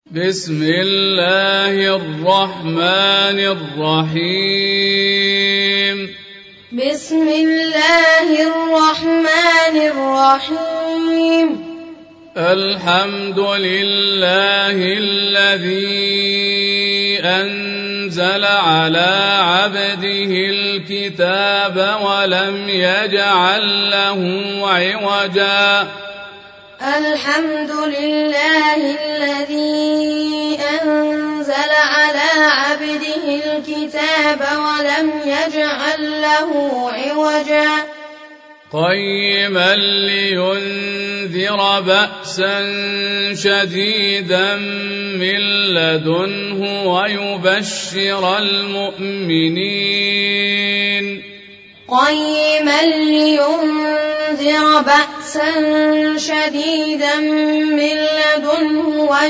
بسم الله الرحمن الرحيم. بسم الله الرحمن الرحيم. الحمد لله الذي أنزل على عبده الكتاب ولم يجعل له عوجا. الحمد لله الذي أنزل على عبده الكتاب ولم يجعل له عوجا. قيما لينذر بأسا شديدا من لدنه ويبشر المؤمنين قيما لينذر بأسا شديدا من لدنه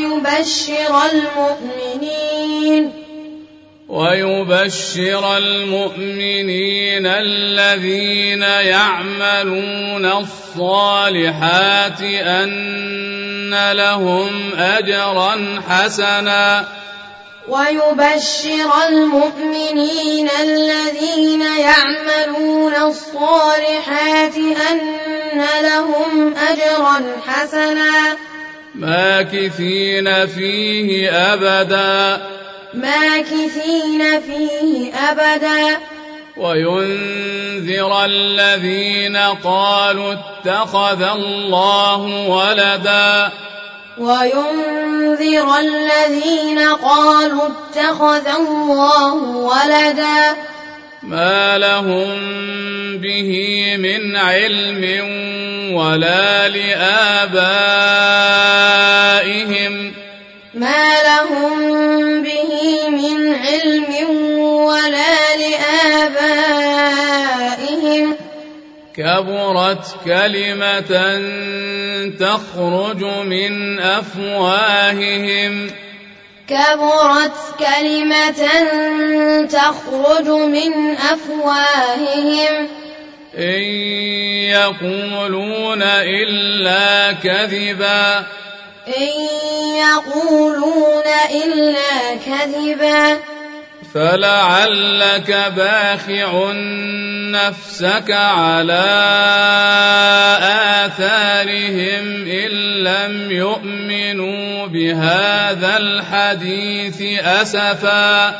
ويبشر المؤمنين الذين يعملون الصالحات أن لهم أجرا حسنا. ويبشر المؤمنين الذين يعملون الصالحات أن لهم أجرا حسنا ماكثين فيه أبدا وينذر الذين قالوا اتخذ الله ولدا ما لهم به من علم ولا لآبائهم كبرت كلمة تخرج من أفواههم إن يقولون إلا كذبا فلعلك باخع نفسك على آثارهم إن لم يؤمنوا بهذا الحديث أسفا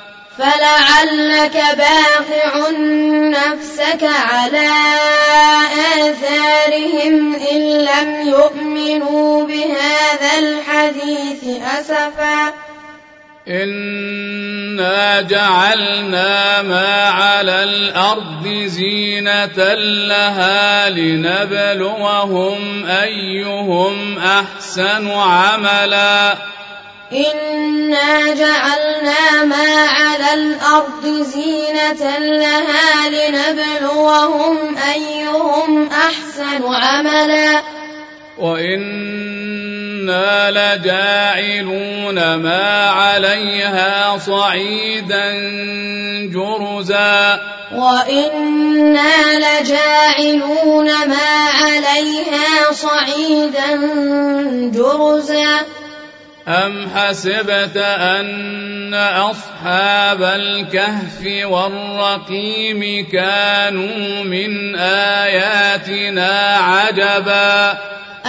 إنا جعلنا ما على الأرض زينة لها لنبلوهم أيهم أحسن عملا وإنا لجاعلون ما عليها صعيدا جرزا أم حسبت أن أصحاب الكهف والرقيم كانوا من آياتنا عجبا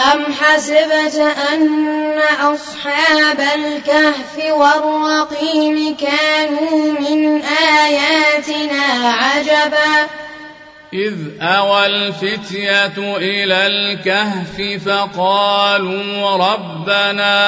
إذ أوى الفتية إلى الكهف فقالوا ربنا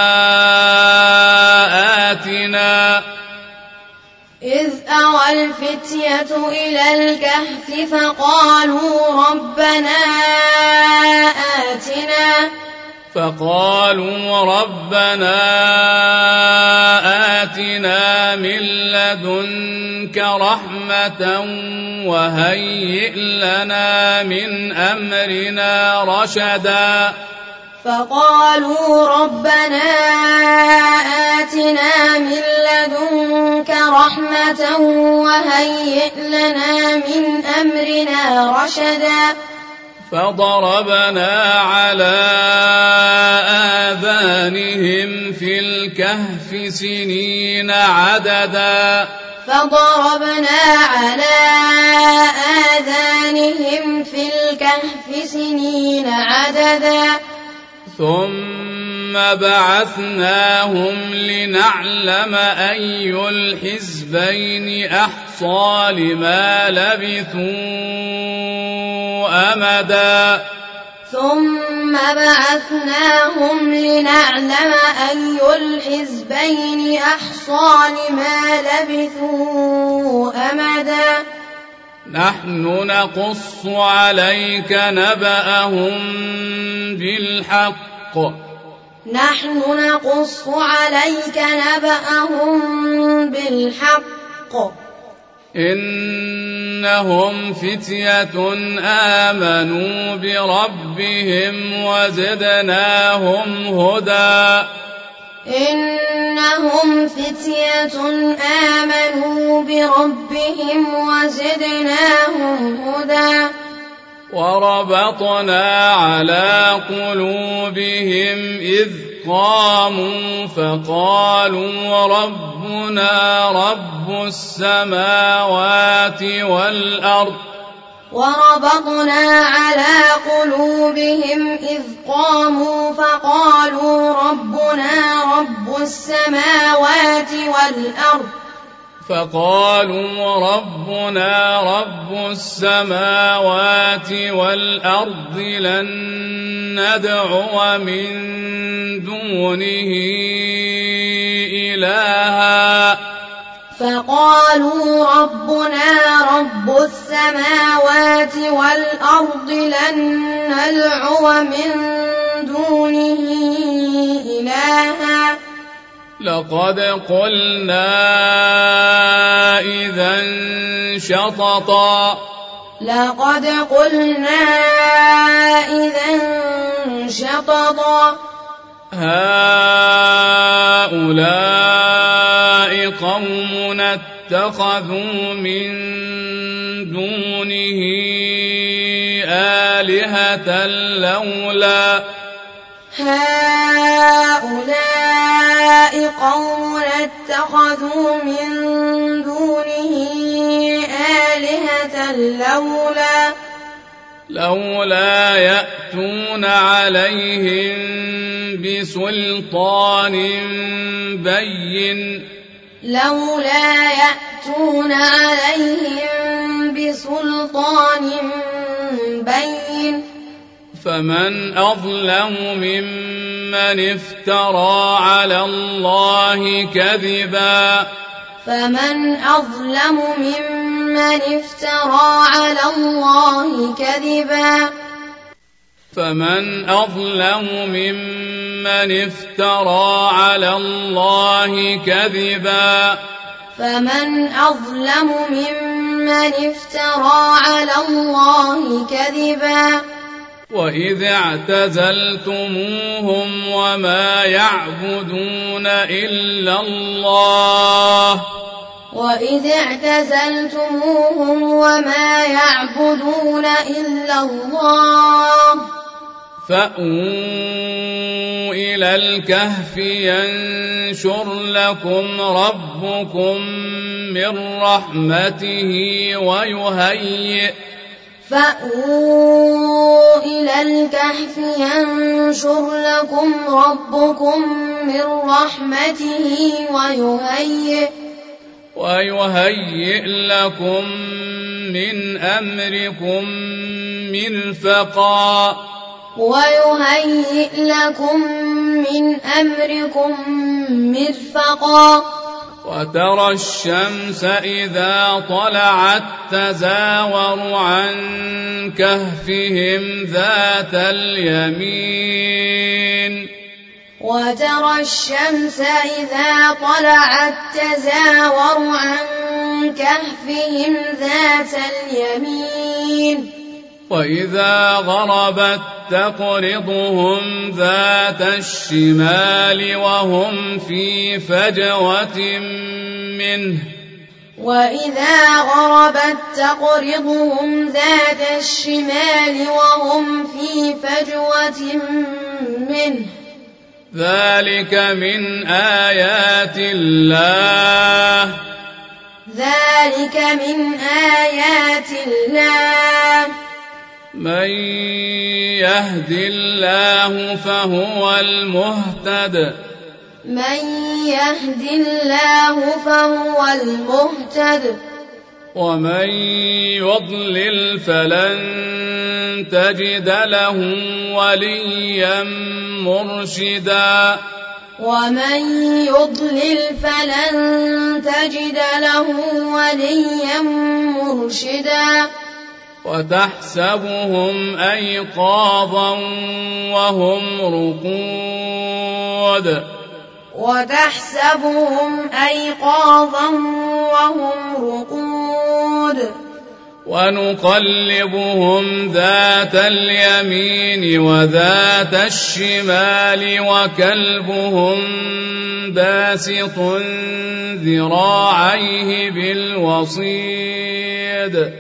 آتنا من لدنك رحمة وهيئ لنا من أمرنا رشدا فضربنا على آذانهم في الكهف سنين عددا فضربنا على آذانهم في الكهف سنين عددا ثم بعثناهم لنعلم أي الحزبين أحصى لما لبثوا أمدا ثم بعثناهم لنعلم أي الحزبين أحصى لما لبثوا أمدا نحن نقص عليك نبأهم بالحق نحن نقص عليك نبأهم بالحق إنهم فتية آمنوا بربهم وزدناهم هدى إنهم فتية آمنوا بربهم وزدناهم هدى وربطنا على قلوبهم إذ قاموا فقالوا ربنا رب السماوات والأرض وربطنا على قلوبهم إذ قاموا فقالوا ربنا رب السماوات والأرض لن ندعو من دونه إلها فقالوا ربنا رب السماوات والأرض لن ندعو من دونه إلها لقد قلنا إذا شططا هؤلاء قوم اتخذوا من دونه آلهة لولا يأتون عليهم بسلطان بين فمن أظلم ممن افترى على الله كذبا فمن أظلم ممن افترى على الله كذبا وإذ اعتزلتموهم وما يعبدون إلا الله فأووا إلى الكهف ينشر لكم ربكم من رحمته ويهيئ لكم من أمركم مرفقا وترى الشمس إذا طلعت تزاور عن كهفهم ذات اليمين وإذا غربت تقرضهم ذات الشمال وهم في فجوة منه وإذا غربت تقرضهم ذات الشمال وهم في فجوة منه ذلك من آيات الله ذلك من آيات الله من يهد الله فهو المهتد من يهد الله فهو المهتد ومن يضلل فلن تجد له وليا مرشدا ومن يضلل فلن تجد له وليا مرشدا وتحسبهم أيقاظا وهم رقود وتحسبهم أيقاظا وهم رقود ونقلبهم ذات اليمين وذات الشمال وكلبهم باسط ذراعيه بالوصيد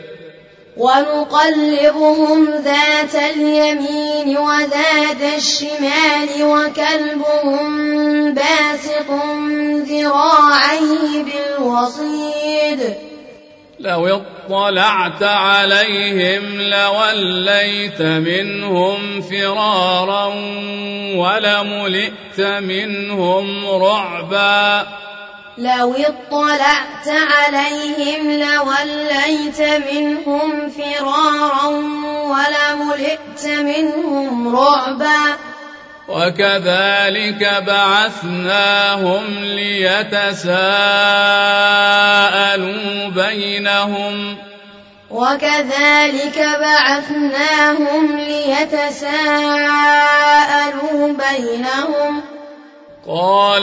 ونقلبهم ذات اليمين وذات الشمال وكلبهم باسط ذراعيه بالوصيد لو اطلعت عليهم لوليت منهم فرارا ولملئت منهم رعبا لو اطلعت عليهم لوليت منهم فرارا ولملئت منهم رعبا وكذلك بعثناهم ليتساءلوا بينهم وكذلك بعثناهم ليتساءلوا بينهم قال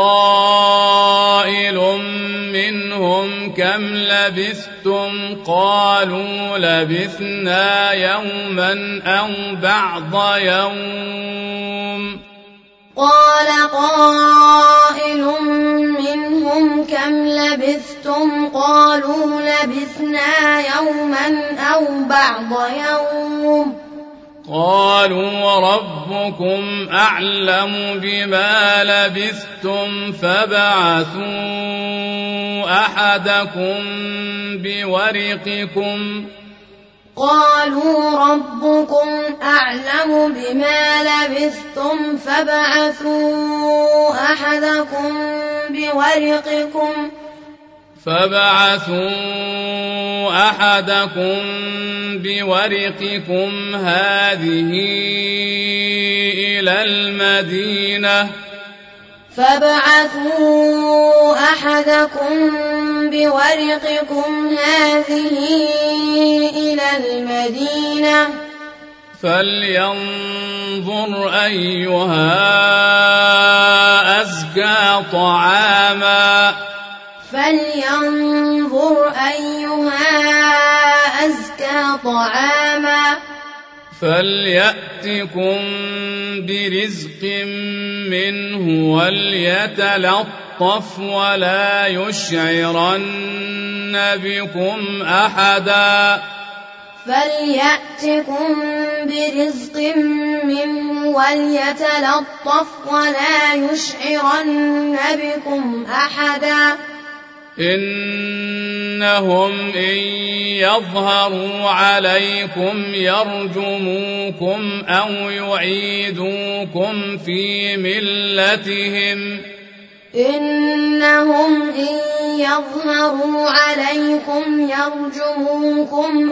قائل منهم كم لبثتم قالوا لبثنا يوما أو بعض يوم قال قائل منهم كم لبثتم قالوا لبثنا يوما أو بعض يوم قالوا ربكم أعلم بما لبثتم فابعثوا أحدكم بورقكم قالوا ربكم أعلم بما لبثتم فابعثوا أحدكم بورقكم هذه إلى المدينة فابعثوا أحدكم بورقكم هذه إلى المدينة فلينظر أيها أزكى طعاما فليأتكم برزق منه وليتلطف ولا يشعرن بكم أحدا فليأتكم برزق منه وليتلطف ولا يشعرن بكم أحدا إنهم إن يظهروا عليكم يرجموكم أو يعيدوكم في ملتهم إنهم إن يظهروا عليكم يرجموكم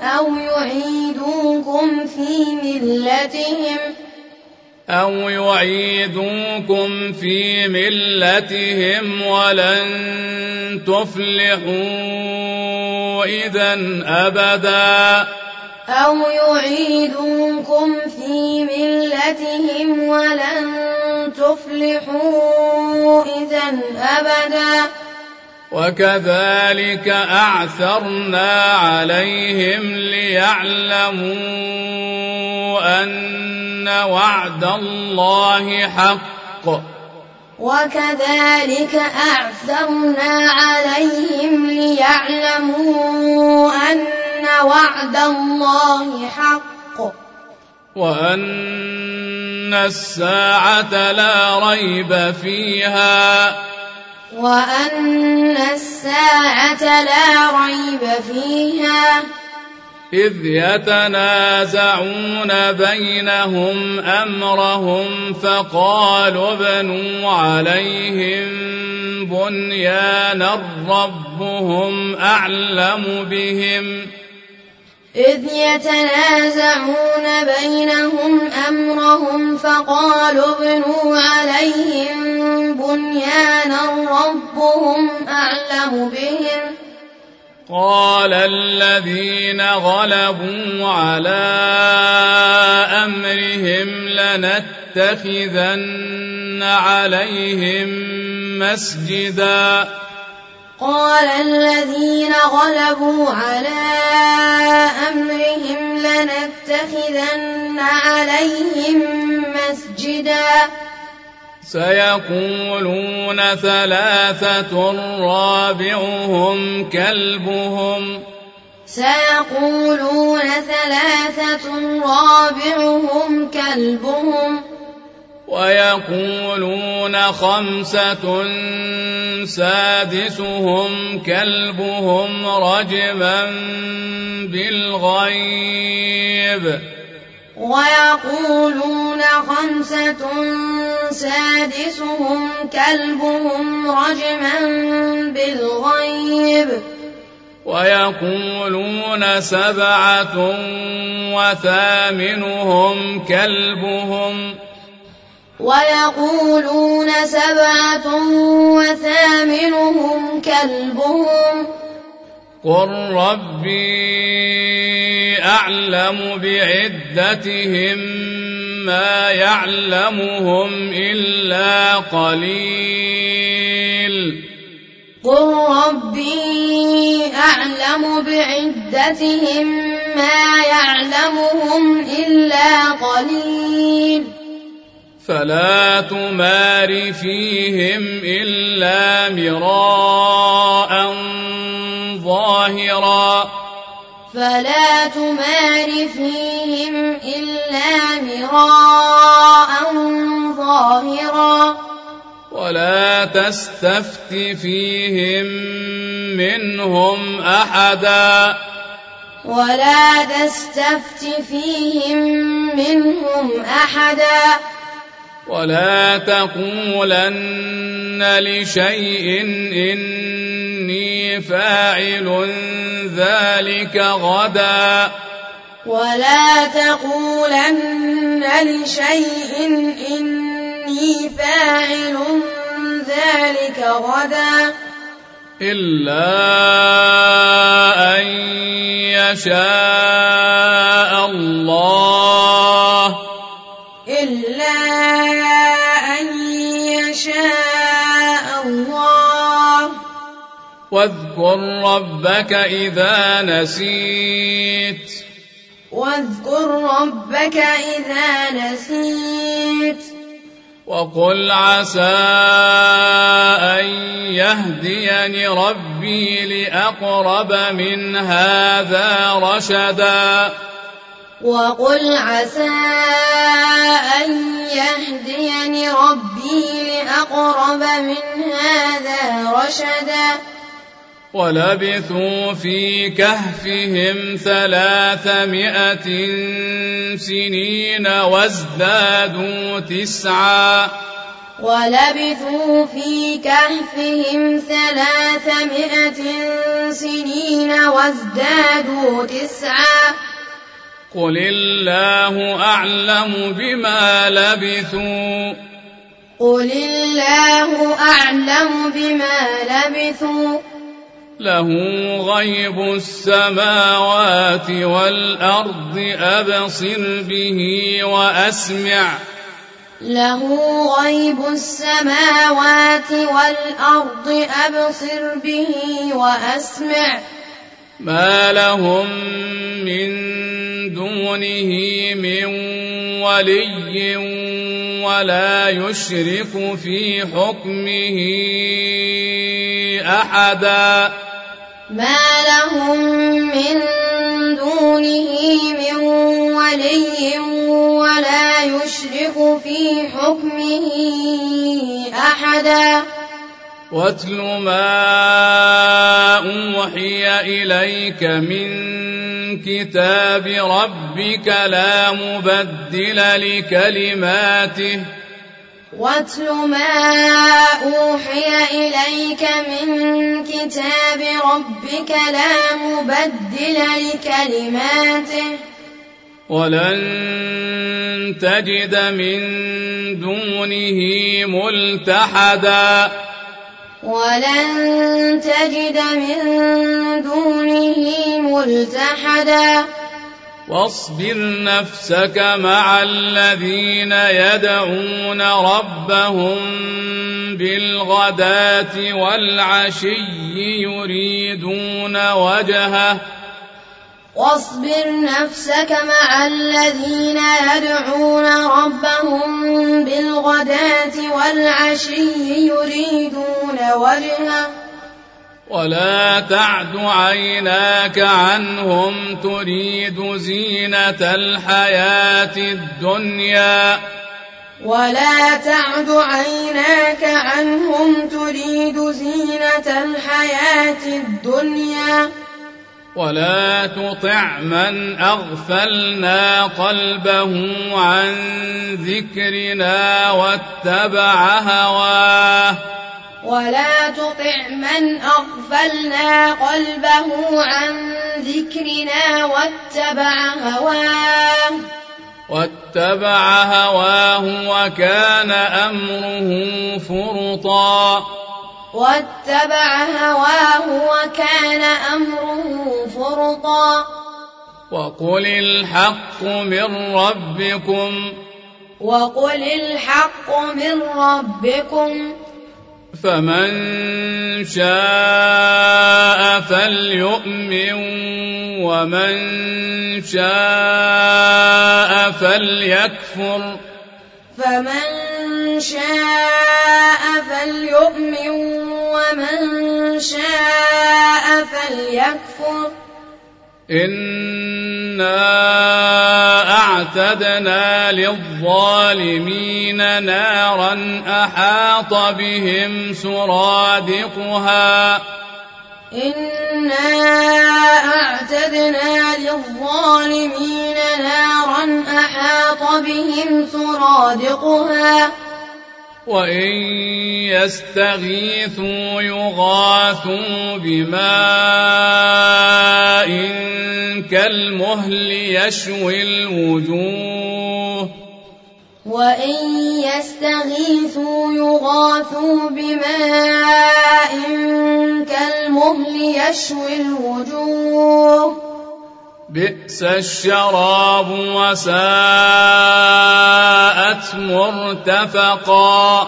أو يعيدوكم في ملتهم ولن تفلحوا إذن أبدا وكذلك أعثرنا عليهم ليعلموا أن وعد الله حق وكذلك أعثرنا عليهم ليعلموا أن وعد الله حق وأن الساعة لا ريب فيها إذ يتنازعون بينهم أمرهم فقالوا ابنوا عليهم بنيانا ربهم أعلم بهم قال الذين غلبوا على أمرهم لنتخذن عليهم مسجدا سيقولون ثلاثة رابعهم كلبهم ويقولون خمسة سادسهم كلبهم رجما بالغيب ويقولون سبعة وثامنهم كلبهم قل ربي أعلم بعدتهم ما يعلمهم إلا قليل فلا تمار فيهم إلا مراء ظاهرا ولا تستفت فيهم منهم أحدا ولا تقولن لشيء إني فاعل ذلك غدا إلا أن يشاء الله واذكر ربك إذا نسيت وقل عسى أن يهديني ربي لأقرب من هذا رشدا ولبثوا في كهفهم 300 سنين وازدادوا 9 قل الله أعلم بما لبثوا له غيب السماوات والأرض أبصر به وأسمع ما لهم من دونه من ولي ولا يشرك في حكمه أحدا ما لهم من دونه من ولي ولا يشرك في حكمه أحدا واتل ما أوحي إليك من كتاب ربك لا مبدل لكلماته واتل ما أوحي إليك من كتاب ربك لا مبدل لكلماته ولن تجد من دونه ملتحدا ولن تجد من دونه ملتحدا واصبر نفسك مع الذين يدعون ربهم بالغداة والعشي يريدون وجهه واصبر نفسك مع الذين يدعون ربهم بالغداة والعشي يريدون وجهه ولا تعد عيناك عنهم تريد زينة الحياة الدنيا ولا تعد عيناك عنهم تريد زينة الحياة الدنيا ولا تطع من أغفلنا قلبه عن ذكرنا واتبع هواه ولا تطع من أغفلنا قلبه عن ذكرنا واتبع هواه وكان أمره فرطا وقل الحق من ربكم فمن شاء فليؤمن ومن شاء فليكفر إنا أعتدنا للظالمين نارا أحاط بهم سرادقها وإن يستغيثوا يغاثوا بماء كالمهل يشوي الوجوه بئس الشراب وساءت مرتفقا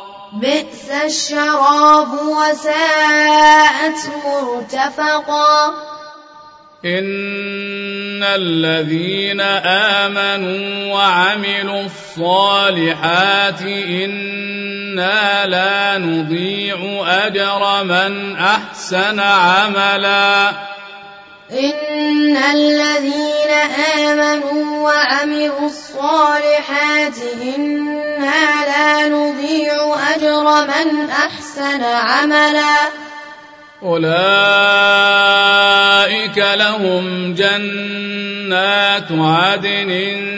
إن الذين آمنوا وعملوا الصالحات إنا لا نضيع أجر من أحسن عملا إن الذين آمنوا وعملوا الصالحات إنا لا نضيع أجر من أحسن عملا أولئك لهم جنات عدن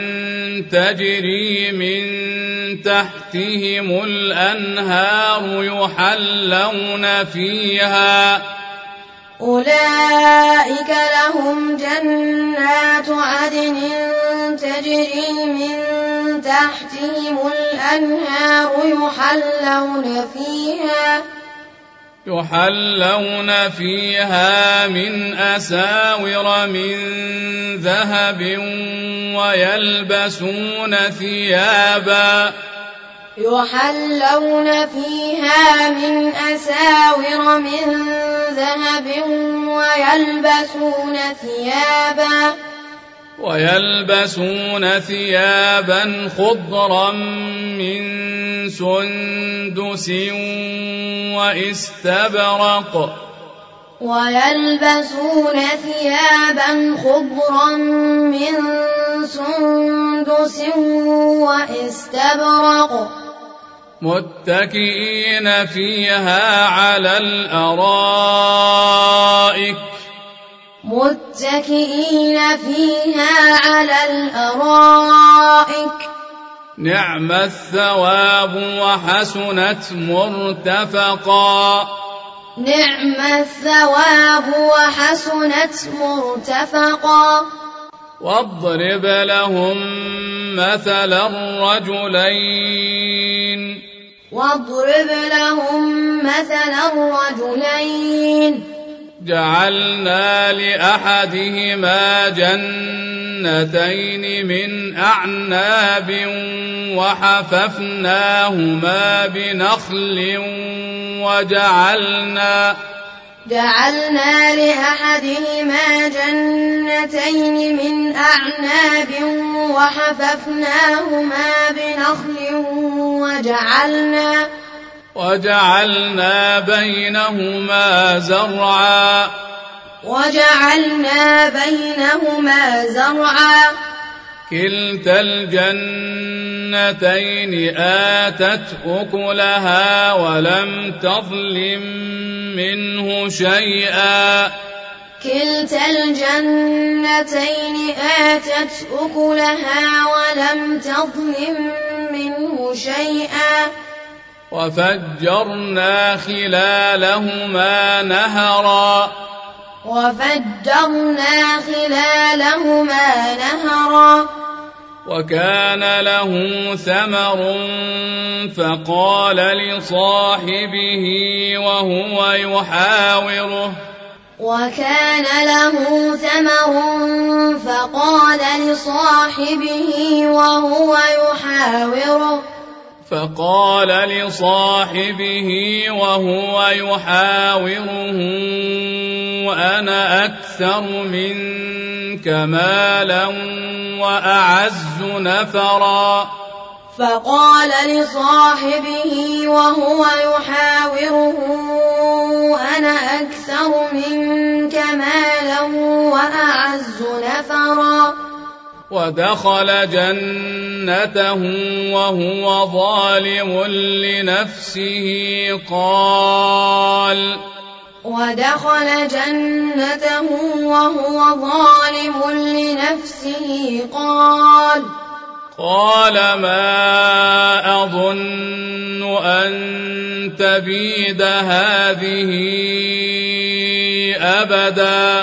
تجري من تحتهم الأنهار أولئك لهم جنات عدن تجري من تحتهم الأنهار يحلون فيها من أساور من ذهب ويلبسون ثيابا خضرا من سندس واستبرق ويلبسون ثيابا خضرا من سندس واستبرق متكئين فيها على الأرائك نعم الثواب وحسنت مرتفقا واضرب لهم مثل الرجلين جعلنا لأحدهما جنتين من أعناب وحففناهما بنخل وجعلنا بينهما زرعا كلتا الجنتين آتت أكلها ولم تظلم منه شيئا وفجرنا خلالهما نهرا وكان له ثمر فقال لصاحبه وهو يحاوره أنا أكثر منك مالا وأعز نفرا ودخل جنته وهو ظالم لنفسه قال ما أظن أن تبيد هذه أبدا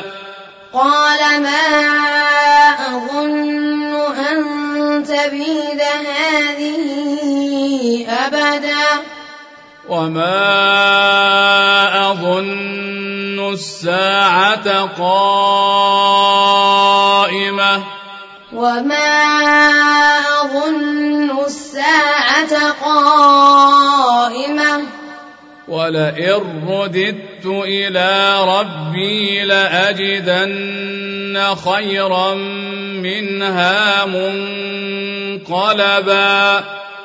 وما أظن الساعة قائمة ولئن رددت إلى ربي لأجدن خيرا منها منقلبا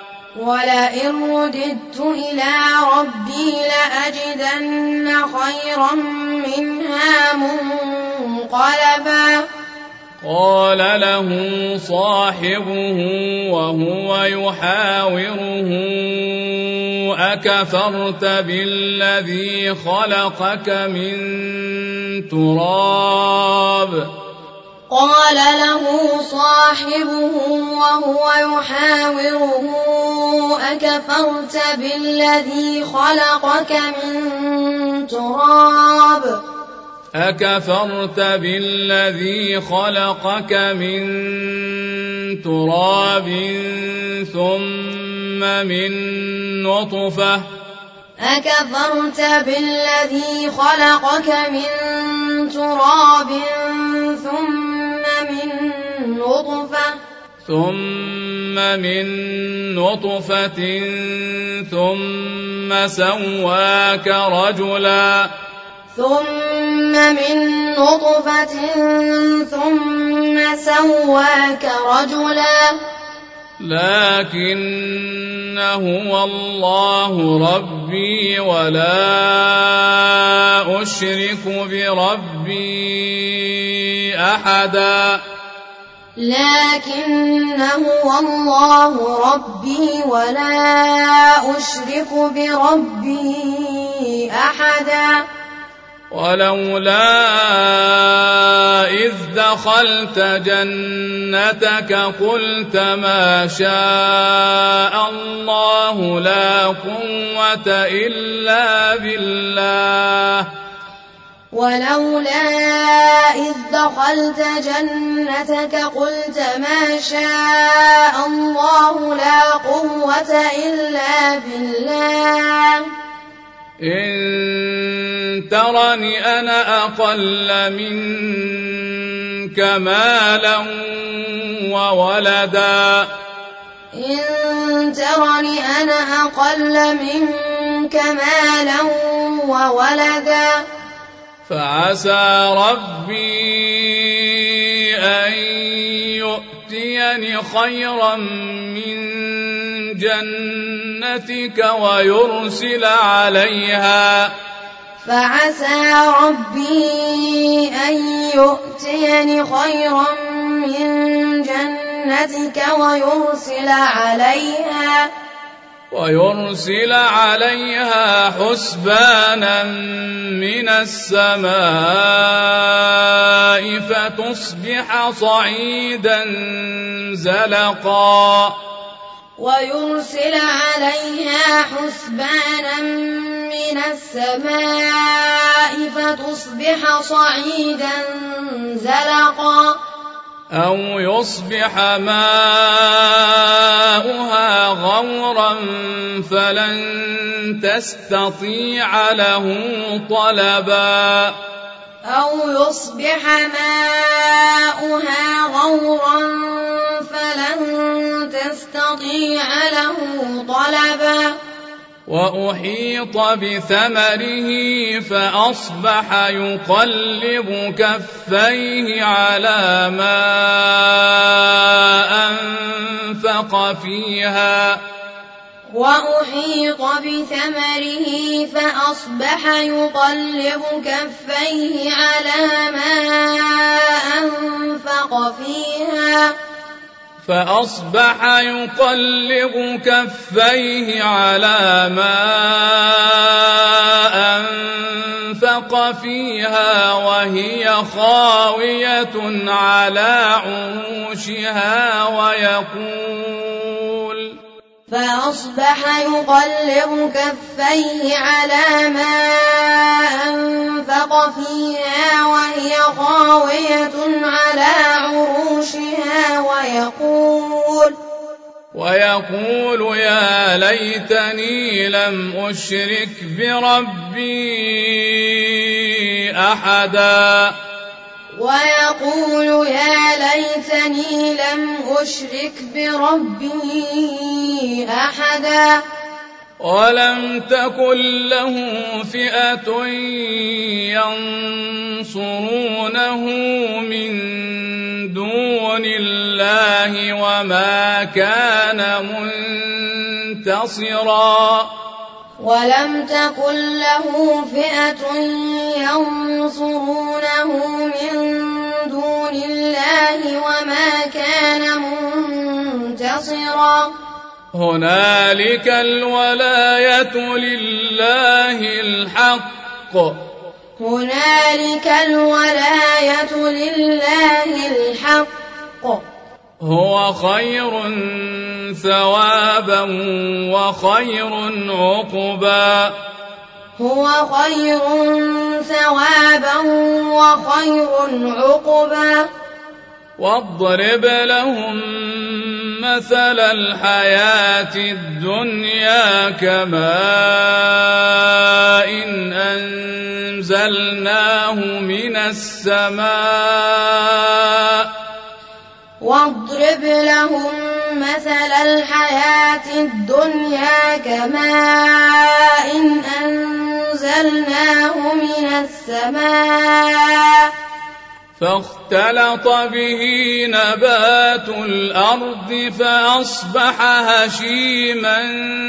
قال له صاحبه وهو يحاوره أكفرت بالذي خلقك من تراب أكفرت بالذي خلقك من تراب ثم من نطفة ثم سواك رجلا ثم من نطفة ثم سواك رجلا لكن هو الله ربي ولا أشرك بربي أحدا لكن هو الله ربي ولا أشرك بربي أحدا ولولا إذ دخلت جنتك قلت ما شاء الله لا قوة إلا بالله ولولا إذ دخلت جنتك قلت ما شاء الله لا قوة إلا بالله إن ترني أنا أقل منك مالا وولدا إن ترني أنا أقل منك مالا وولدا فعسى ربي أن يؤتيني خيرا من جنتك ويرسل عليها فعسى ربي أن يؤتيني خيرا من جنتك ويرسل عليها حسبانا من السماء فتصبح صعيدا زلقا ويرسل عليها حسبانا من السماء فتصبح صعيدا زلقا أو يصبح ماؤها غورا فلن تستطيع له طلبا أو يصبح ماؤها غورا فلن تستطيع له طلبا وأحيط بثمره فأصبح يقلب كفيه على ما أنفق فيها وأحيط بثمره فأصبح يقلب كفيه على ما أنفق فيها وهي خاوية على عروشها ويقول يا ليتني لم أشرك بربي أحدا ويقول يا ليتني لم أشرك بربي أحدا ولم تكن له فئة ينصرونه من دون الله وما كان منتصرا ولم تكن له فئة ينصرونه من دون الله وما كان منتصرا هنالك الولاية لله الحق هو خير ثوابا وخير عقبا واضرب لهم مثل الحياة الدنيا كماء أنزلناه من السماء واضرب لهم مثل الحياة الدنيا كماء أنزلناه أنزلناه من السماء فاختلط به نبات الأرض فأصبح هشيما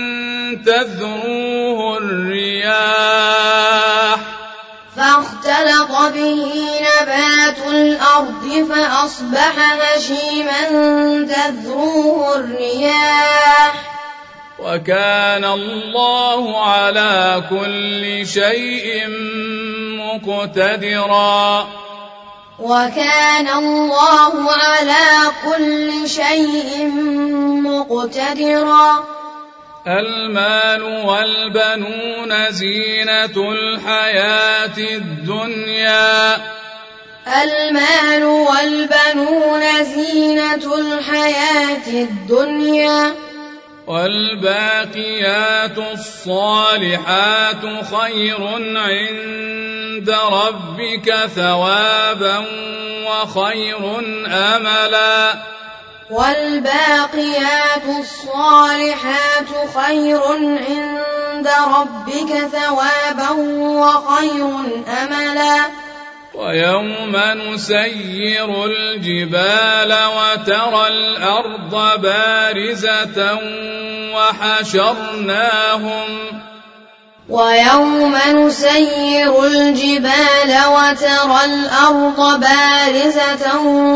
تذروه الرياح فاختلط به نبات الأرض فأصبح هشيما تذروه الرياح وكان الله على كل شيء مقتدرا وكان الله على كل شيء مقتدرا المال والبنون زينة الحياة الدنيا المال والبنون زينة الحياة الدنيا والباقيات الصالحات خير عند ربك ثوابا وخير أملا والباقيات الصالحات خير عند ربك ثوابا وخير أملا ويوم نسير الجبال وترى الأرض بارزة ويوم نسير الجبال وترى الأرض بارزة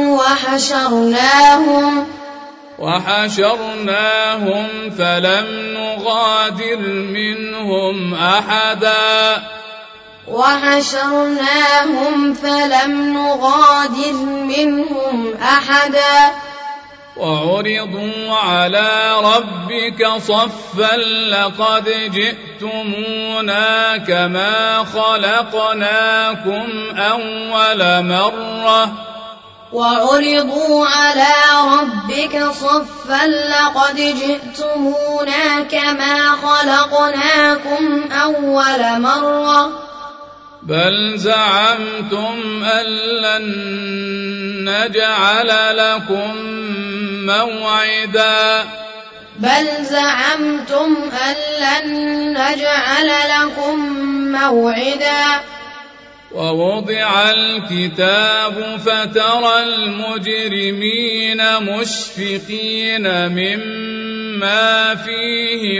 وحشرناهم فلم نغادر منهم أحدا وعرضوا على ربك صفا لقد جئتمونا كما خلقناكم أول مرة وعرضوا على ربك صفا لقد جئتمونا كما خلقناكم أول مرة بل زعمتم أن لن نجعل لكم موعدا ووضع الكتاب فترى المجرمين مشفقين مما فيه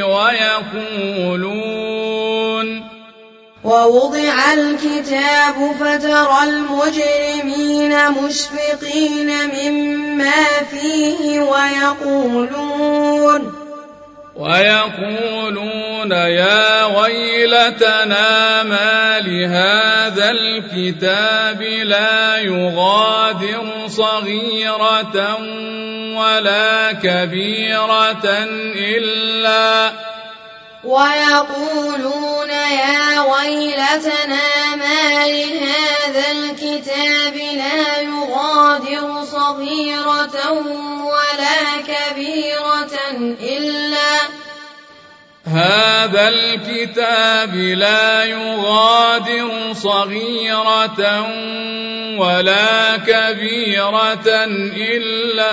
ويقولون يا ويلتنا ما لهذا الكتاب لا يغادر صغيرة ولا كبيرة إلا هذا الكتاب لا يغادر صغيرة ولا كبيرة إلا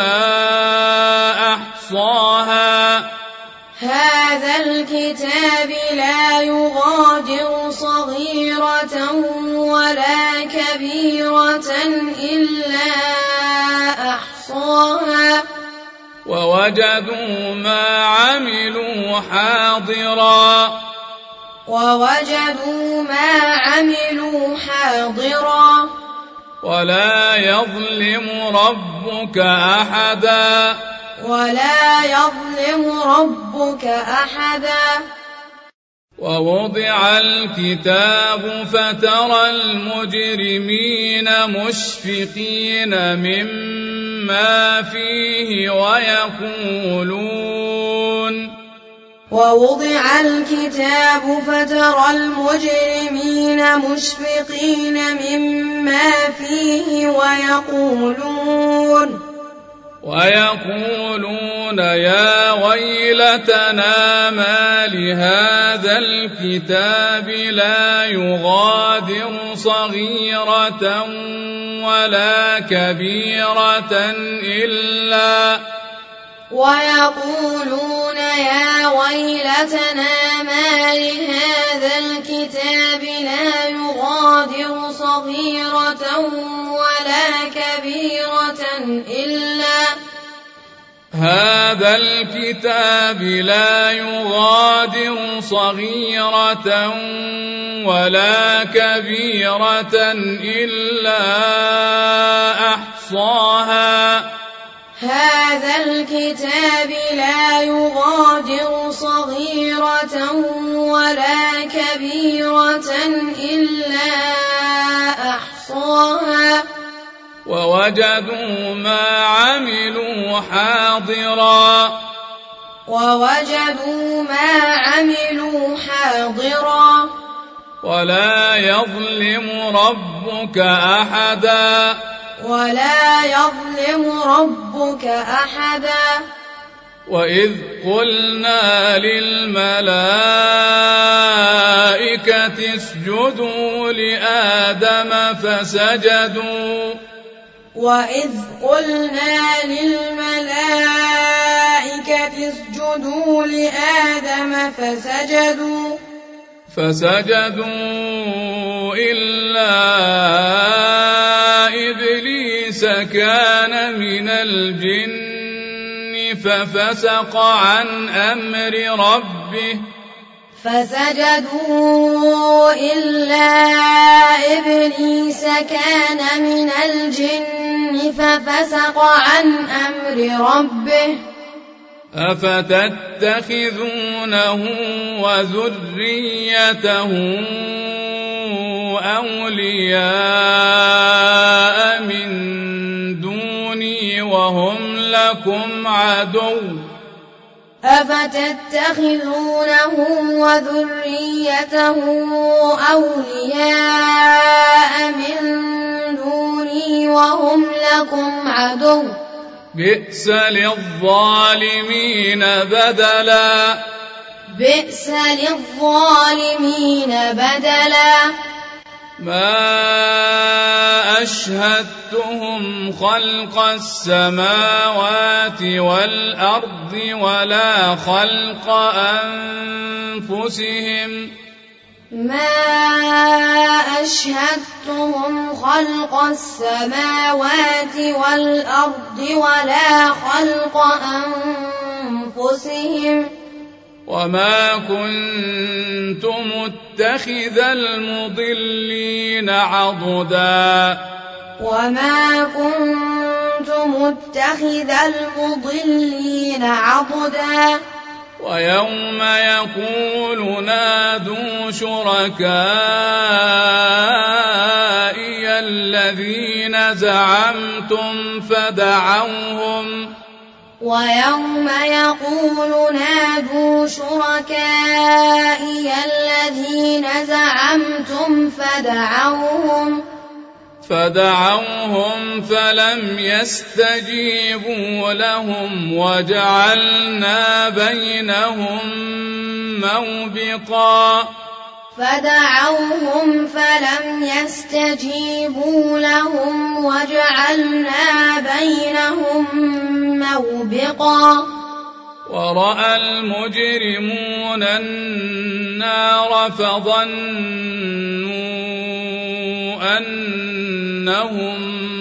أحصاها هذا الكتاب لا يغادر صغيرة ولا كبيرة إلا أحصاها ووجدوا ما عملوا حاضرا ولا يظلم ربك أحدا ووضع الكتاب فترى المجرمين مشفقين مما فيه ويقولون يا ويلتنا ما لهذا الكتاب لا يغادر صغيرة ولا كبيرة ويقولون يا ويلتنا ما لهذا الكتاب لا يغادر صغيرة ولا كبيرة إلا هذا الكتاب لا يغادر صغيرة ولا كبيرة إلا أحصاها هذا الكتاب لا يغادر صغيرة ولا كبيرة إلا أحصاها ووجدوا ما عملوا حاضرا ولا يظلم ربك أحدا وإذ قلنا للملائكة اسجدوا لآدم فسجدوا إلا إبليس كان من الجن ففسق عن أمر ربه أفتتخذونه وذريته أولياء من دوني وهم لكم عدو بئس للظالمين بدلا ما أشهدتهم خلق السماوات والأرض ولا خلق أنفسهم وما كنت متخذ المضلين عضدا ويوم يقول نادوا شركائي الذين زعمتم فدعوهم فلم يستجيبوا لهم وجعلنا بينهم موبقا ورأى المجرمون النار فظنوا أنهم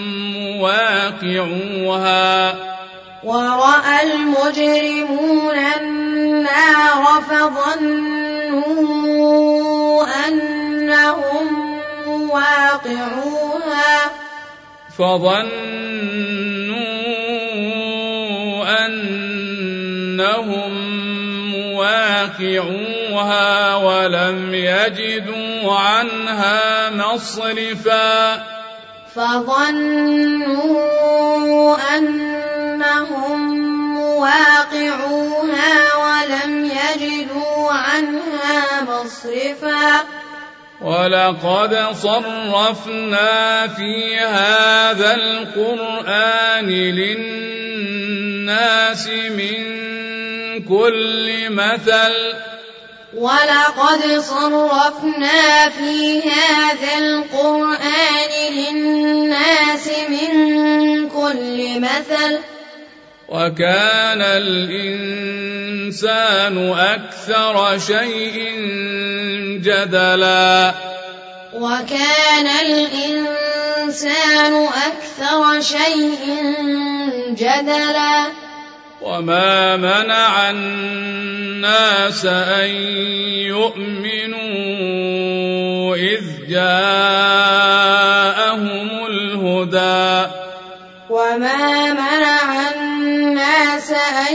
مواقعوها ولم يجدوا عنها مصرفا ولقد صرفنا في هذا القرآن للناس من كل مثل وكان الإنسان أكثر شيء جدلا وكان الإنسان أكثر شيء جدلا وما منع الناس أن يؤمنوا إذ جاءهم الهدى وما منع الناس أن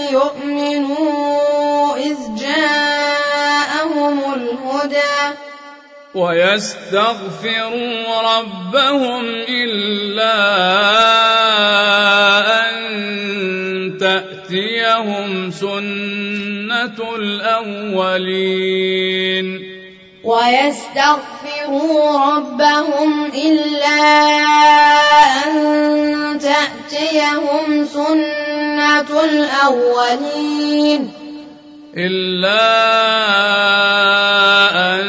يؤمنوا إذ جاءهم الهدى ويستغفروا ربهم إلا أن تأتيهم سنة الأولين ويستغفروا ربهم إلا أن تأتيهم سنة الأولين إلا أن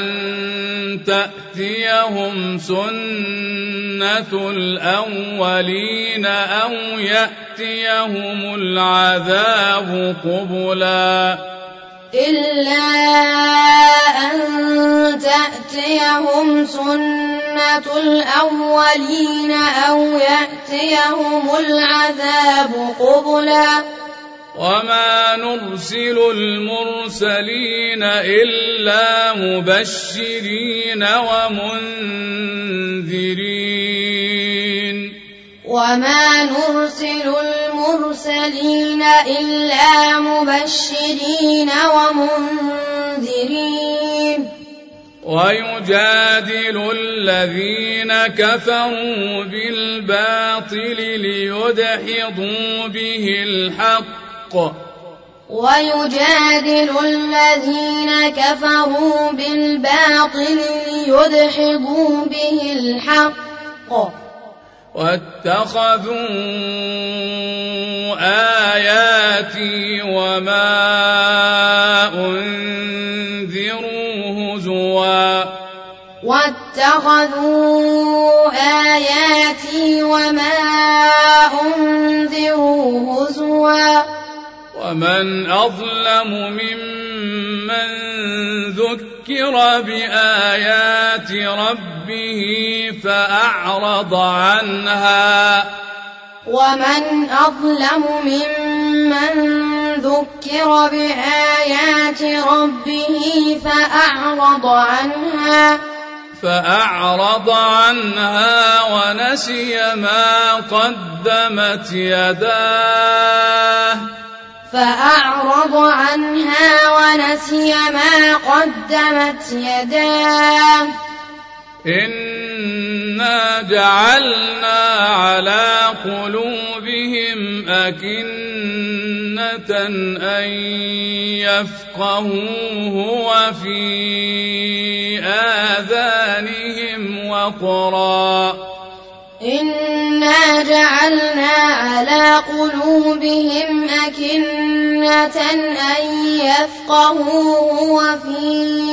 تأتيهم سنة الأولين أو يأتيهم العذاب قبلا إلا أن تأتيهم سنة الأولين أو يأتيهم العذاب قبلا وما نرسل المرسلين إلا مبشرين ومنذرين وما نرسل المرسلين إلا مبشرين ومنذرين ويجادل الذين كفروا بالباطل ليدحضوا به الحق ويجادل الذين كفروا بالباطل ليدحضوا به الحق واتخذوا آياتي وما أنذروا هزوا واتخذوا آياتي وما أنذروا هزوا ومن أظلم ممن ذكر بآيات ربه فأعرض عنها ومن أظلم ممن ذكر بآيات ربه فأعرض عنها ونسي ما قدمت يداه إنا جعلنا على قلوبهم أكنة أن يفقهوه وفي آذانهم وقرا إنا جعلنا على قلوبهم أكنة أن يفقهوه وفي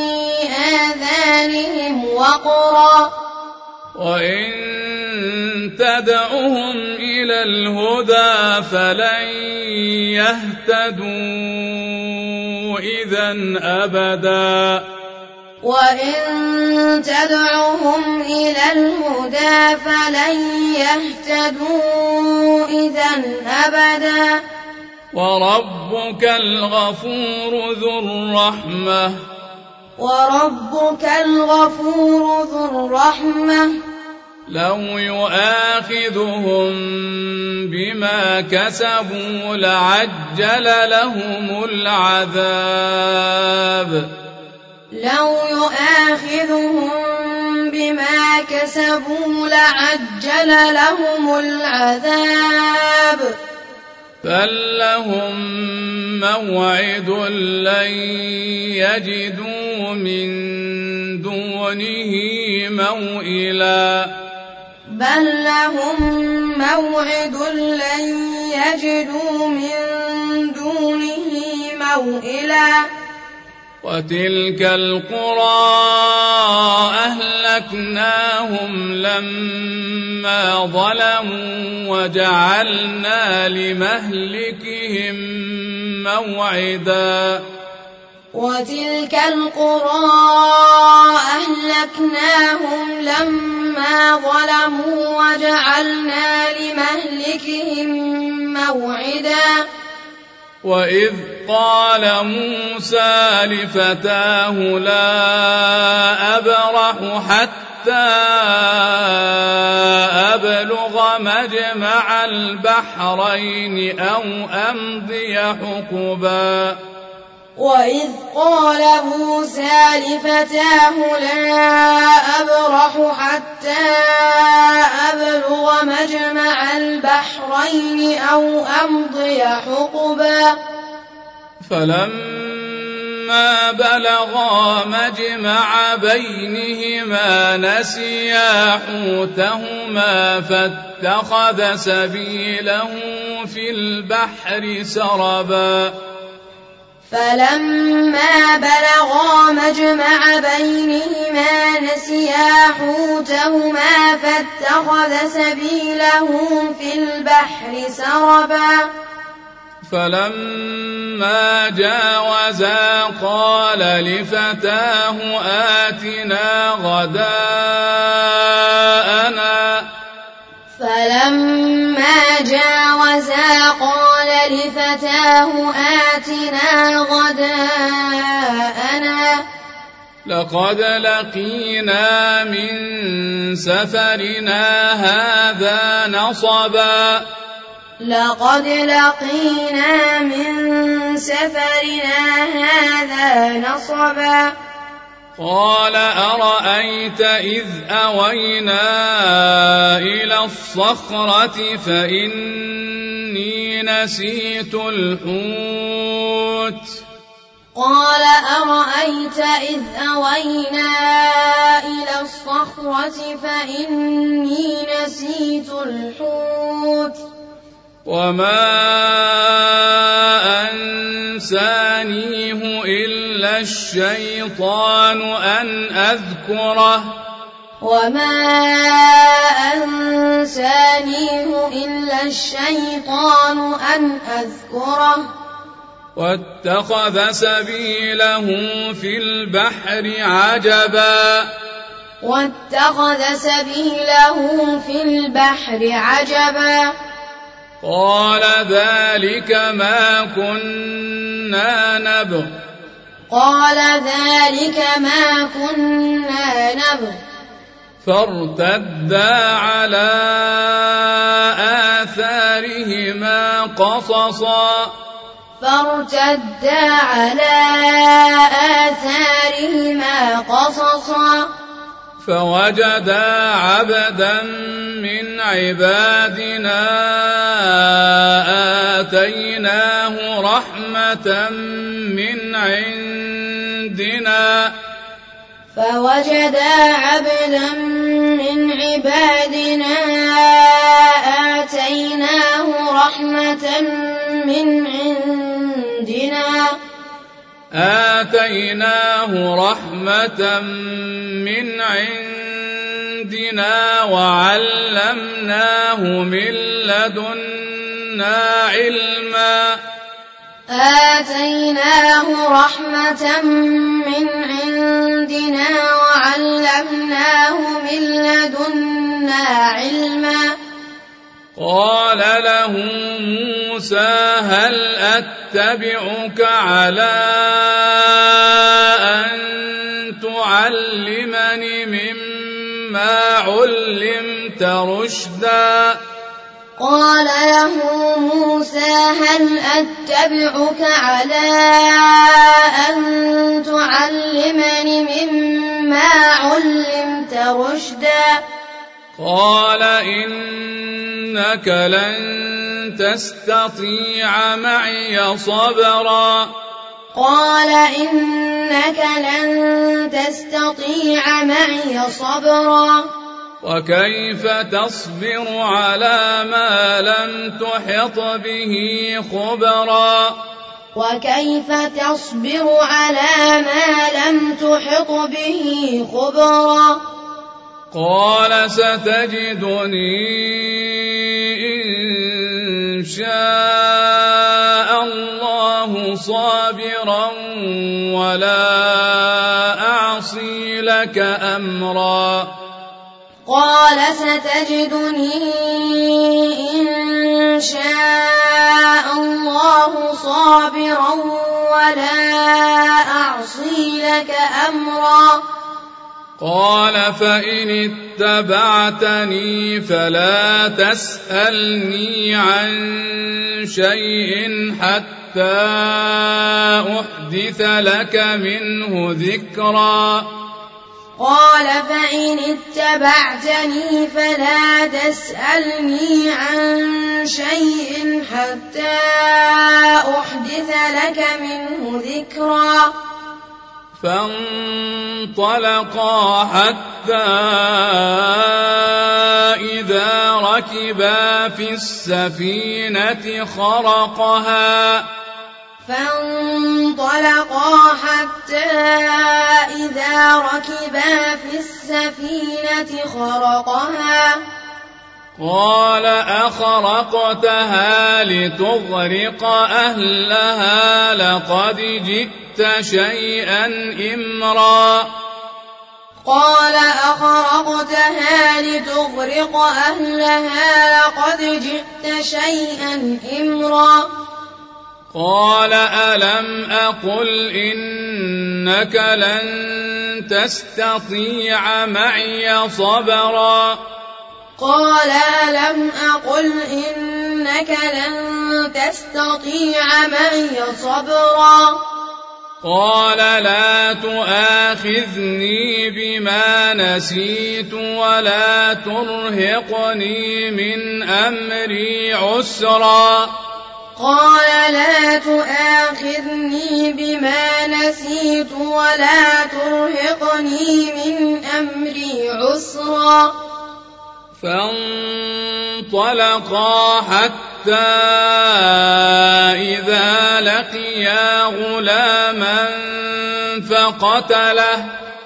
آذانهم وقرا وإن تدعهم إلى الهدى فلن يهتدوا إذا أبدا وإن تدعهم إلى الهدى فلن يهتدوا إذا أبدا وربك الغفور ذو الرحمة لو يؤاخذهم بما كسبوا لعجل لهم العذاب بل لهم موعد لن يجدوا من دونه موئلا وتلك القرى أهلكناها أهلكناهم لما ظلموا وجعلنا لمهلكهم موعدا وتلك القرى أهلكناهم لما ظلموا وجعلنا لمهلكهم موعدا وإذ قال موسى لفتاه لا أبرح حتى أبلغ مجمع البحرين أو أمضي حقبا وإذ قال موسى لفتاه لا أبرح حتى أبلغ مجمع البحرين أو أمضي حقبا فلما بلغا مجمع بينهما نسيا حوتهما فاتخذ سبيله في البحر سربا فلما بلغا مجمع بينهما نسيا حوتهما فاتخذ سبيله في البحر سربا فلما جاوزا قال لفتاه آتنا غداءنا فلما جاوزا قال لفتاه آتنا غداءنا لقد لقينا من سفرنا هذا نصبا لقد لقينا من سفرنا هذا نصبا قال أرأيت إذ أوينا إلى الصخرة فإني نسيت الحوت قال أرأيت إذ أوينا إلى الصخرة فإني نسيت الحوت وما أنسانيه إلا الشيطان أن أذكره وما أنسانيه إلا الشيطان أن أذكره واتخذ سبيله في البحر عجبا واتخذ سبيله في البحر عجبا قال ذلك ما كنا نبغ قال ذلك ما كنا نبغ فارتدا على آثارهما قصصا فارتدا على آثارهما قصصا فوجدا عبدا من عبادنا آتيناه رحمة من عندنا فوجدا عبدا من عبادنا آتيناه رحمة من عندنا وعلمناه من لدنا علما آتيناه رحمة من عندنا وعلمناه من لدنا علما قال له موسى هل أتبعك على أن تعلمني مما علمت رشدا قال له موسى هل أتبعك على أن تعلمني مما علمت رشدا قال إنك لن تستطيع معي صبرا قال إنك لن تستطيع معي صبرا وكيف تصبر على ما لم تحط به خبرا وكيف تصبر على ما لم تحط به خبرا قال ستجدني إن شاء الله صابرا ولا أعصي لك أمرا قال ستجدني إن شاء الله صابرا ولا أعصي لك أمرا قال فإن اتبعتني فلا تسألني عن شيء حتى أحدث لك منه ذكرا قال فإن اتبعتني فلا تسألني عن شيء حتى أحدث لك منه ذكرا فانطلقا حتى إذا ركبا في السفينة خرقها قال أخرقتها لتغرق أهلها لقد جئت شيئا إمرا قال أخرقتها لتغرق أهلها لقد جئت شيئا إمرا قال ألم أقل إنك لن تستطيع معي صبرا قال ألم أقل إنك لن تستطيع معي صبرا قال لا تؤاخذني بما نسيت ولا ترهقني من أمري عسرا قال لا تؤاخذني بما نسيت ولا ترهقني من أمري عسرا فانطلقا حتى إذا لقيا غلاما فقتله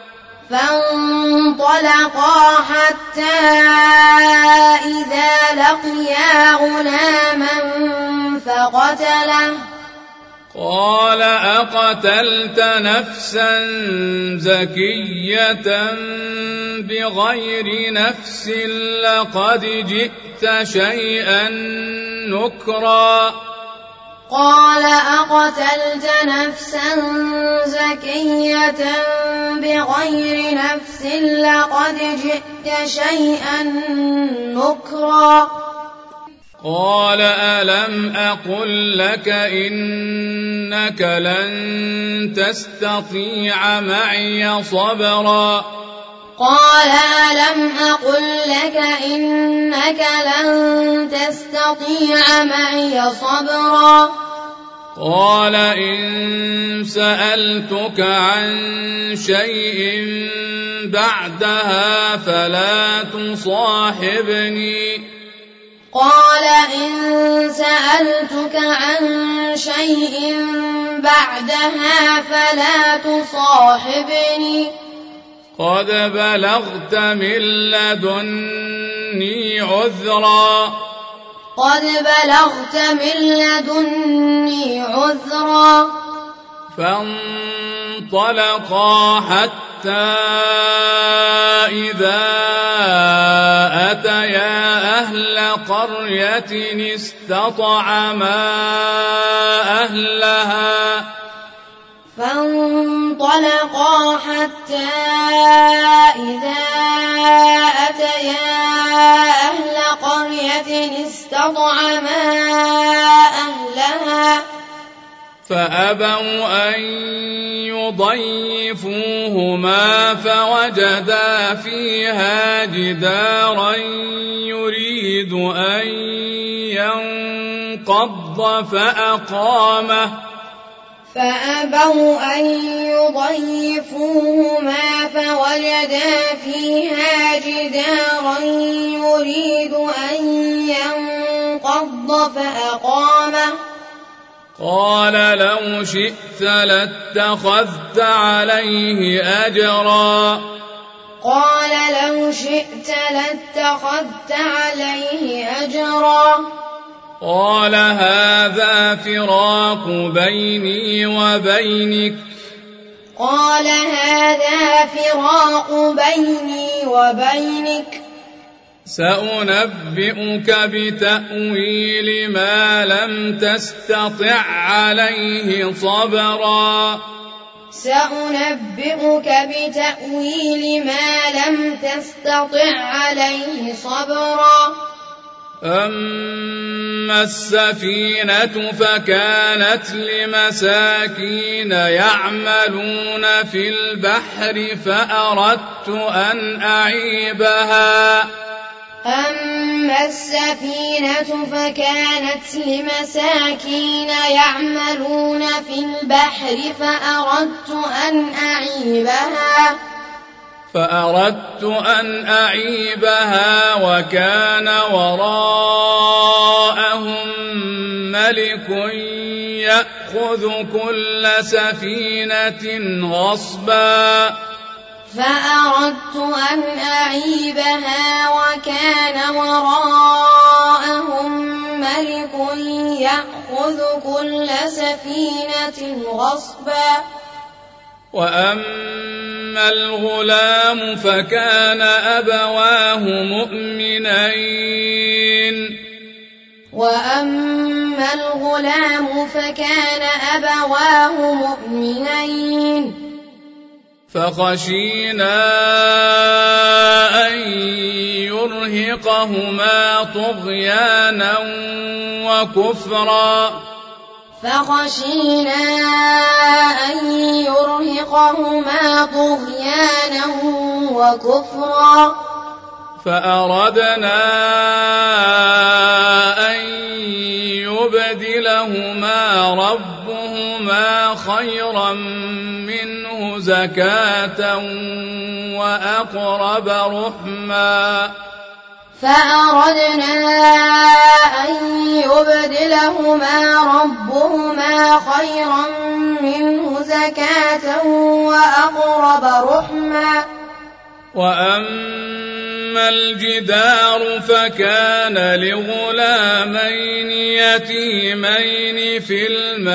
قال أقتلت نفسا زكية بغير نفس لقد جئت شيئا نكرا قال أقتلت نفسا زكية بغير نفس لقد جئت شيئا نكرا قال ألم أقل لك إنك لن تستطيع معي صبرا قال ألم أقل لك إنك لن تستطيع معي صبرا قال إن سألتك عن شيء بعدها فلا تصاحبني قال إن سألتك عن شيء بعدها فلا تصاحبني قد بلغت من لدني عذرا فانطلقا حتى إذا أتيا أهل قرية استطعما أهلها فانطلقا حتى إذا أتيا أهل قرية استطعما أهلها فأبوا أن يضيفوهما فوجدا فيها جدارا يريد أن ينقض فأقامه فأبوا أن يضيفوهما فوجدا فيها جدارا يريد أن ينقض فأقامه قال لو شئت لاتخذت عليه أجرا قال لو لو شئت لاتخذت عليه أجرا قال هذا فراق بيني وبينك قال هذا فراق بيني وبينك سأنبئك بتأويل ما لم تستطع عليه صبرا سأنبئك بتأويل ما لم تستطع عليه صبرا أما السفينة فكانت لمساكين يعملون في البحر فأردت أن أعيبها أما السفينة فكانت لمساكين يعملون في البحر فأردت أن أعيبها وكان وراءهم ملك يأخذ كل سفينة غصبا فأردت أن أعيبها وكان وراءهم ملك يأخذ كل سفينة غصبا وأما الغلام فكان أبواه مؤمنين فخشينا أن يرهقهما طغيانا وكفرا فأردنا أن يبدلهما ربهما خيرا منه زكاة وأقرب رحما وأما الجدار فكان لغلامين يتيمين في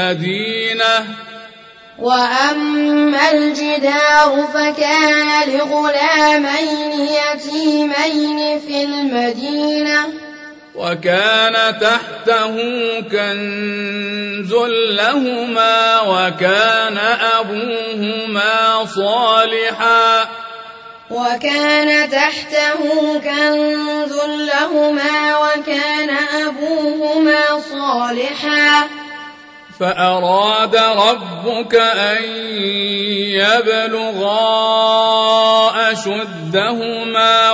المدينة وكان تحته كنز لهما وكان أبوهما صالحا فأراد ربك أن يبلغا أشدهما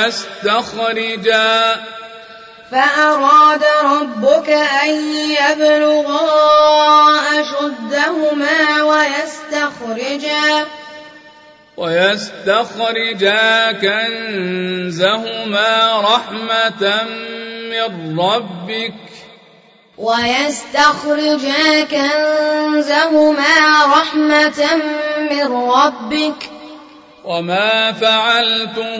ويستخرجا كنزهما رحمة من ربك وما فعلته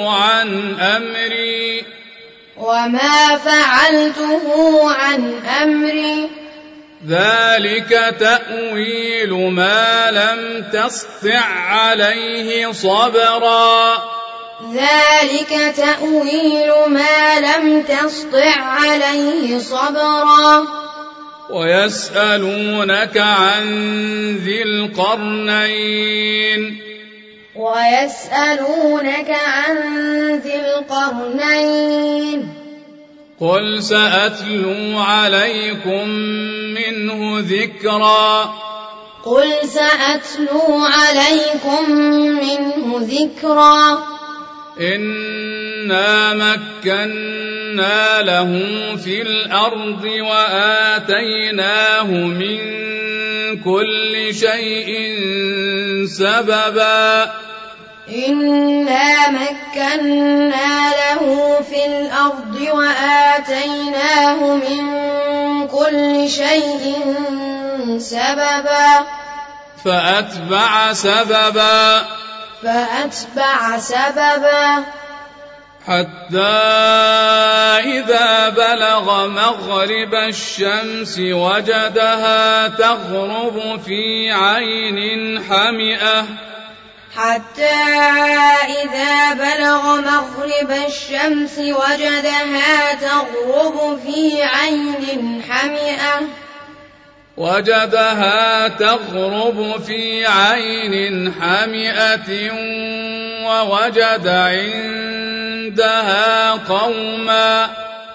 عن أمري ذلك تأويل ما لم تسطع عليه صبرا ويسألونك عن ذي القرنين قل سأتلو عليكم منه ذكرا إنا مكنا له في الأرض وآتيناه من كل شيء سببا فأتبع سببا حتى إذا بلغ مغرب الشمس وجدها تغرب في عين حمئة حتى إذا بلغ مغرب الشمس وجدها تغرب في عين حمئة ووجد عندها قوما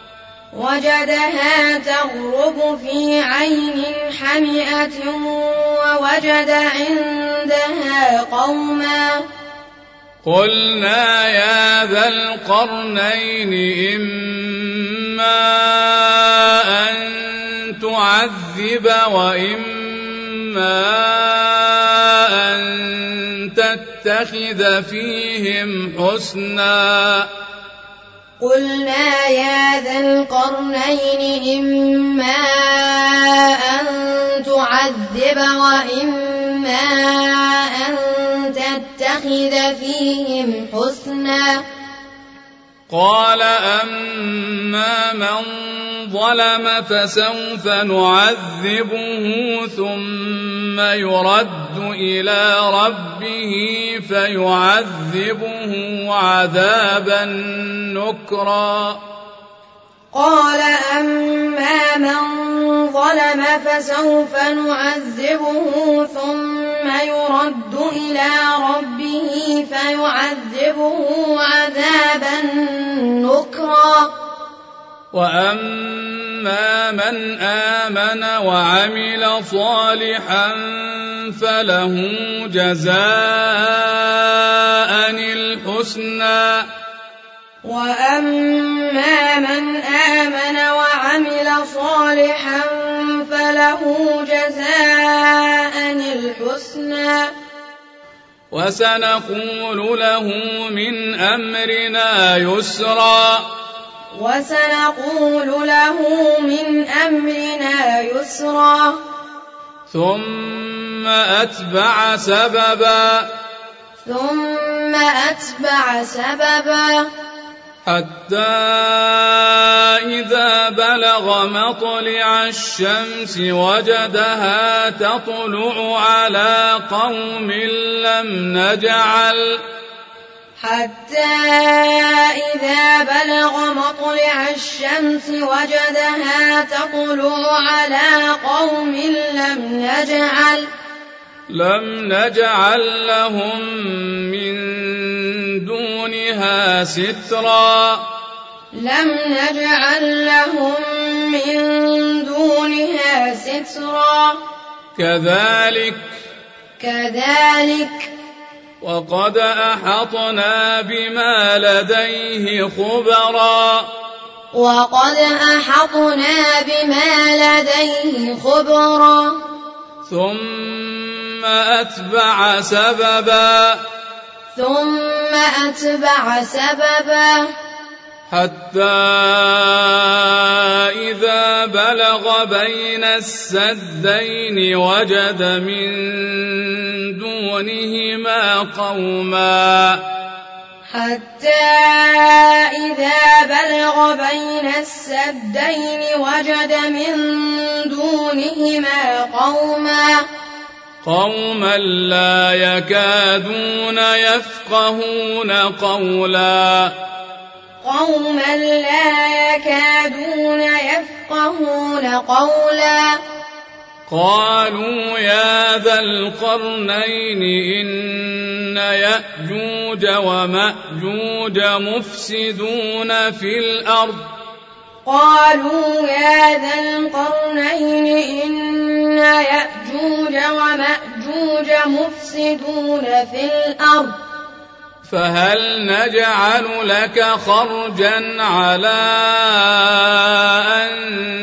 قلنا يا ذا القرنين إما أن تعذب وإما أن تتخذ فيهم حسنا قلنا يا ذا القرنين إما أن تعذب وإما أن تتخذ فيهم حسنا قال أما من ظلم فسوف نعذبه ثم يرد إلى ربه فيعذبه عذابا نكرا قال أما من ظلم فسوف نعذبه ثم يرد إلى ربه فيعذبه عذابا نكرا وأما من آمن وعمل صالحا فله جزاء الحسنى وأما من آمن وعمل صالحا فله جزاء الحسنى وسنقول له من أمرنا يسرا ثم أتبع سببا حتى إذا بلغ مطلع الشمس وجدها تطلع على قوم لم نجعل لهم من دونها سترا كذلك وقد أحطنا بما لديه خبرا ثم أتبع سببا حتى إذا بلغ بين السدين وجد من دونهما قوما لا يكادون يفقهون قولا قالوا يا ذا القرنين إن يأجوج ومأجوج مفسدون في الأرض فهل نجعل لك خرجا على أن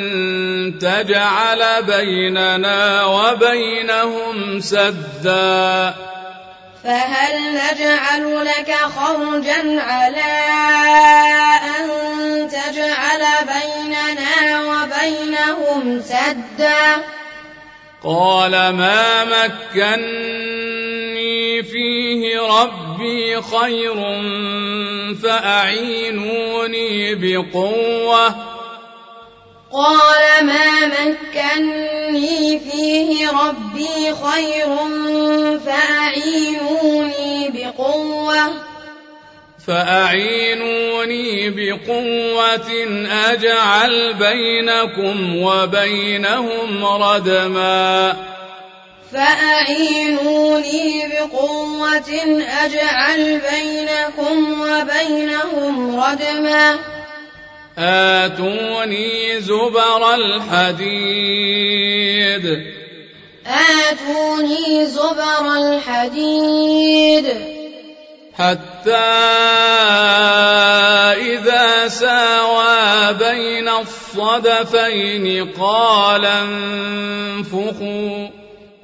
تجعل بيننا وبينهم سدا قال ما مكني فيه ربي خير فأعينوني بقوة. قال ما مكني فيه ربي خير فأعينوني بقوة أجعل بينكم وبينهم ردما. آتوني زبر الحديد حتى إذا ساوى بين الصدفين قال انفخوا.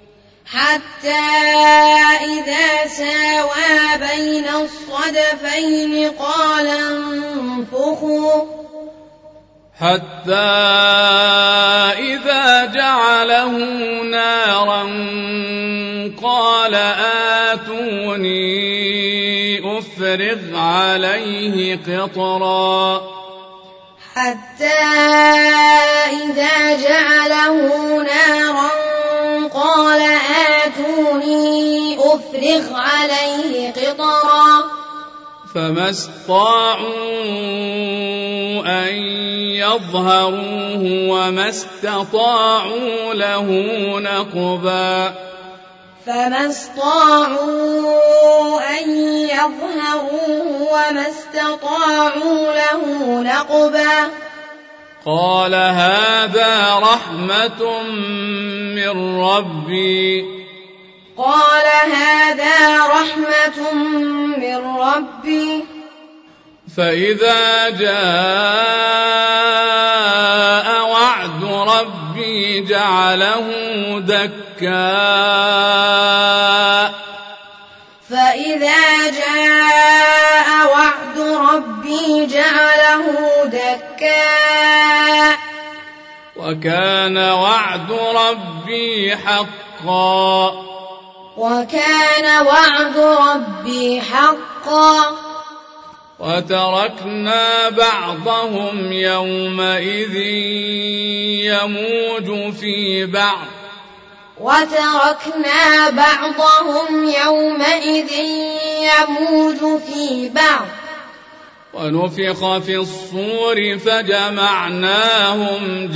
حتى إذا جعله نارا قال آتوني أفرغ عليه قطرا. فما استطاعوا أن يظهروه وما استطاعوا له نقبا. قال هذا رحمة من ربي فإذا جاء وعد ربي جعله دكا وكان وعد ربي حقا. وتركنا بعضهم يومئذ يموج في بعض. ونفخ في الصور فجمعناهم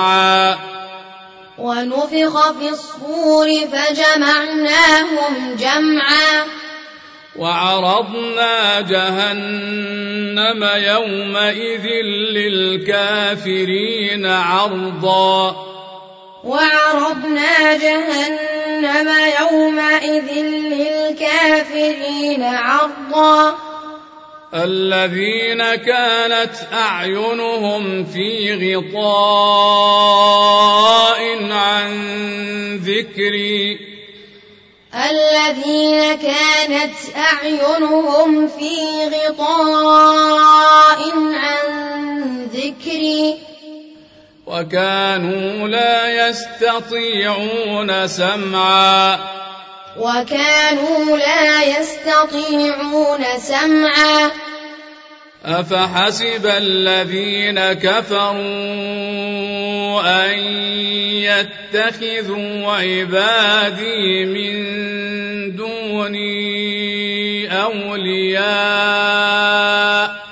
جمعا. وعرضنا جهنم يومئذ للكافرين عرضا. الذين كانت أعينهم في غطاء عن ذكري وكانوا لا يستطيعون سمعا. أفحسب الذين كفروا أن يتخذوا عبادي من دوني أولياء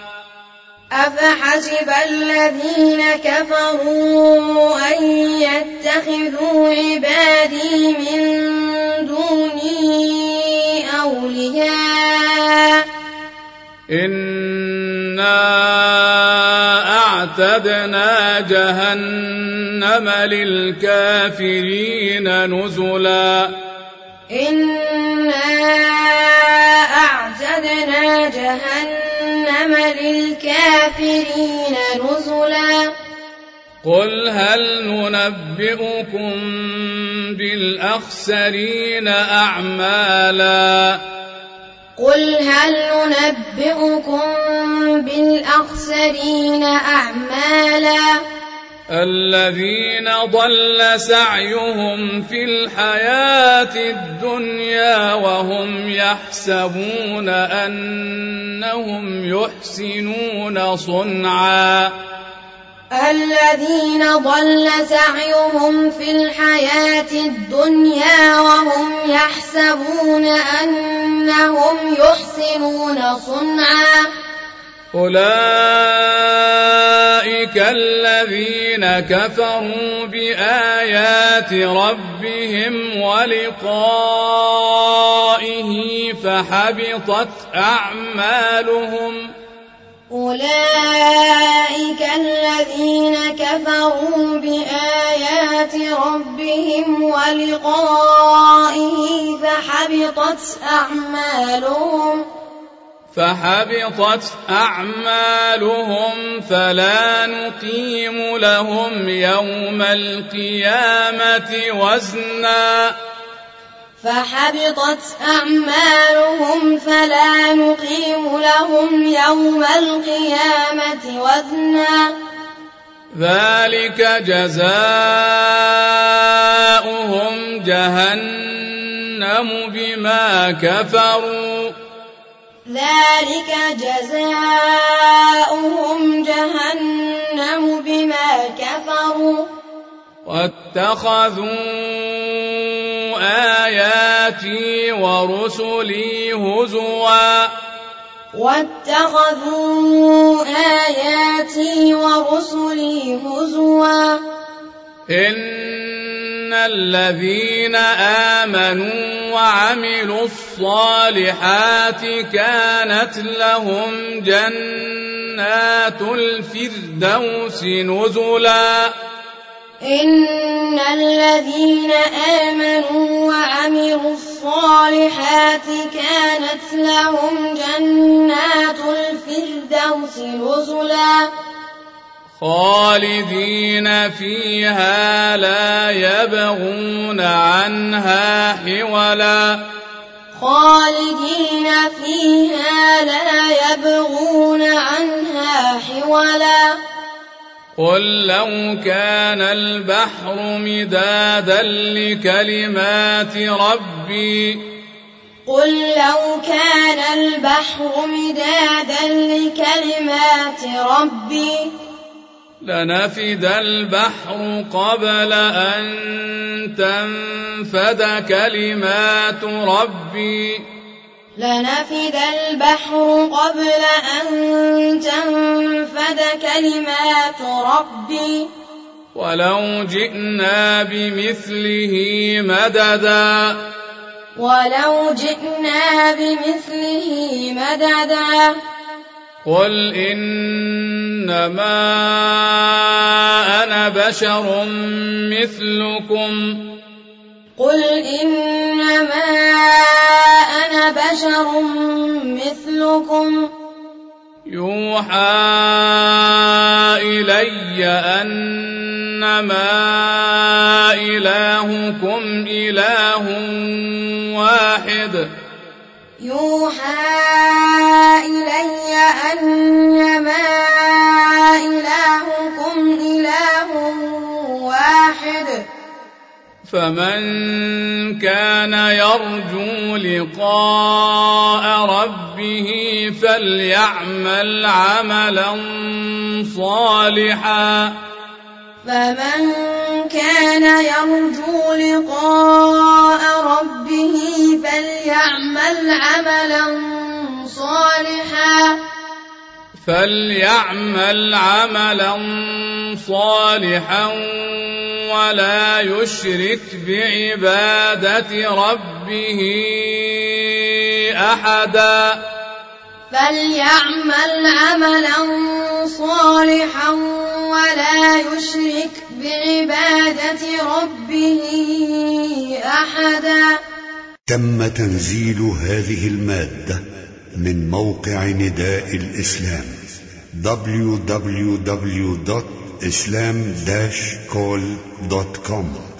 إنا أعتدنا جهنم للكافرين نزلا. قل هل ننبئكم بالأخسرين أعمالا الذين ضل سعيهم في الحياة الدنيا وهم يحسبون أنهم يحسنون صنعا الذين ضل سعيهم في الحياة الدنيا وهم يحسبون أنهم يحسنون صنعا أولئك الذين كفروا بآيات ربهم ولقائه فحبطت أعمالهم أولئك الذين كفروا بآيات ربهم ولقائه فحبطت أعمالهم فلا نقيم لهم يوم القيامة وزنا فحبطت أعمالهم فلا نقيم لهم يوم القيامة وزنا ذلك جزاؤهم جهنم بما كفروا واتخذوا آياتي ورسلي هزوا إن الذين آمنوا وعملوا الصالحات كانت لهم جنات الفردوس نزلا إن الذين آمنوا وعملوا الصالحات كانت لهم جنات الفردوس نزلا خالدين فيها لا يبغون عنها حولا قل لو كان البحر مدادا لكلمات ربي لنفد البحر قبل أن تنفد كلمات ربي ولو جئنا بمثله مددا قل إنما أنا بشر مثلكم يوحى إلي أنما إلهكم إله واحد فمن كان يرجو لقاء ربه فليعمل عملا صالحا ولا يشرك بعبادة ربه أحدا تم تنزيل هذه المادة من موقع نداء الإسلام www.islam-call.com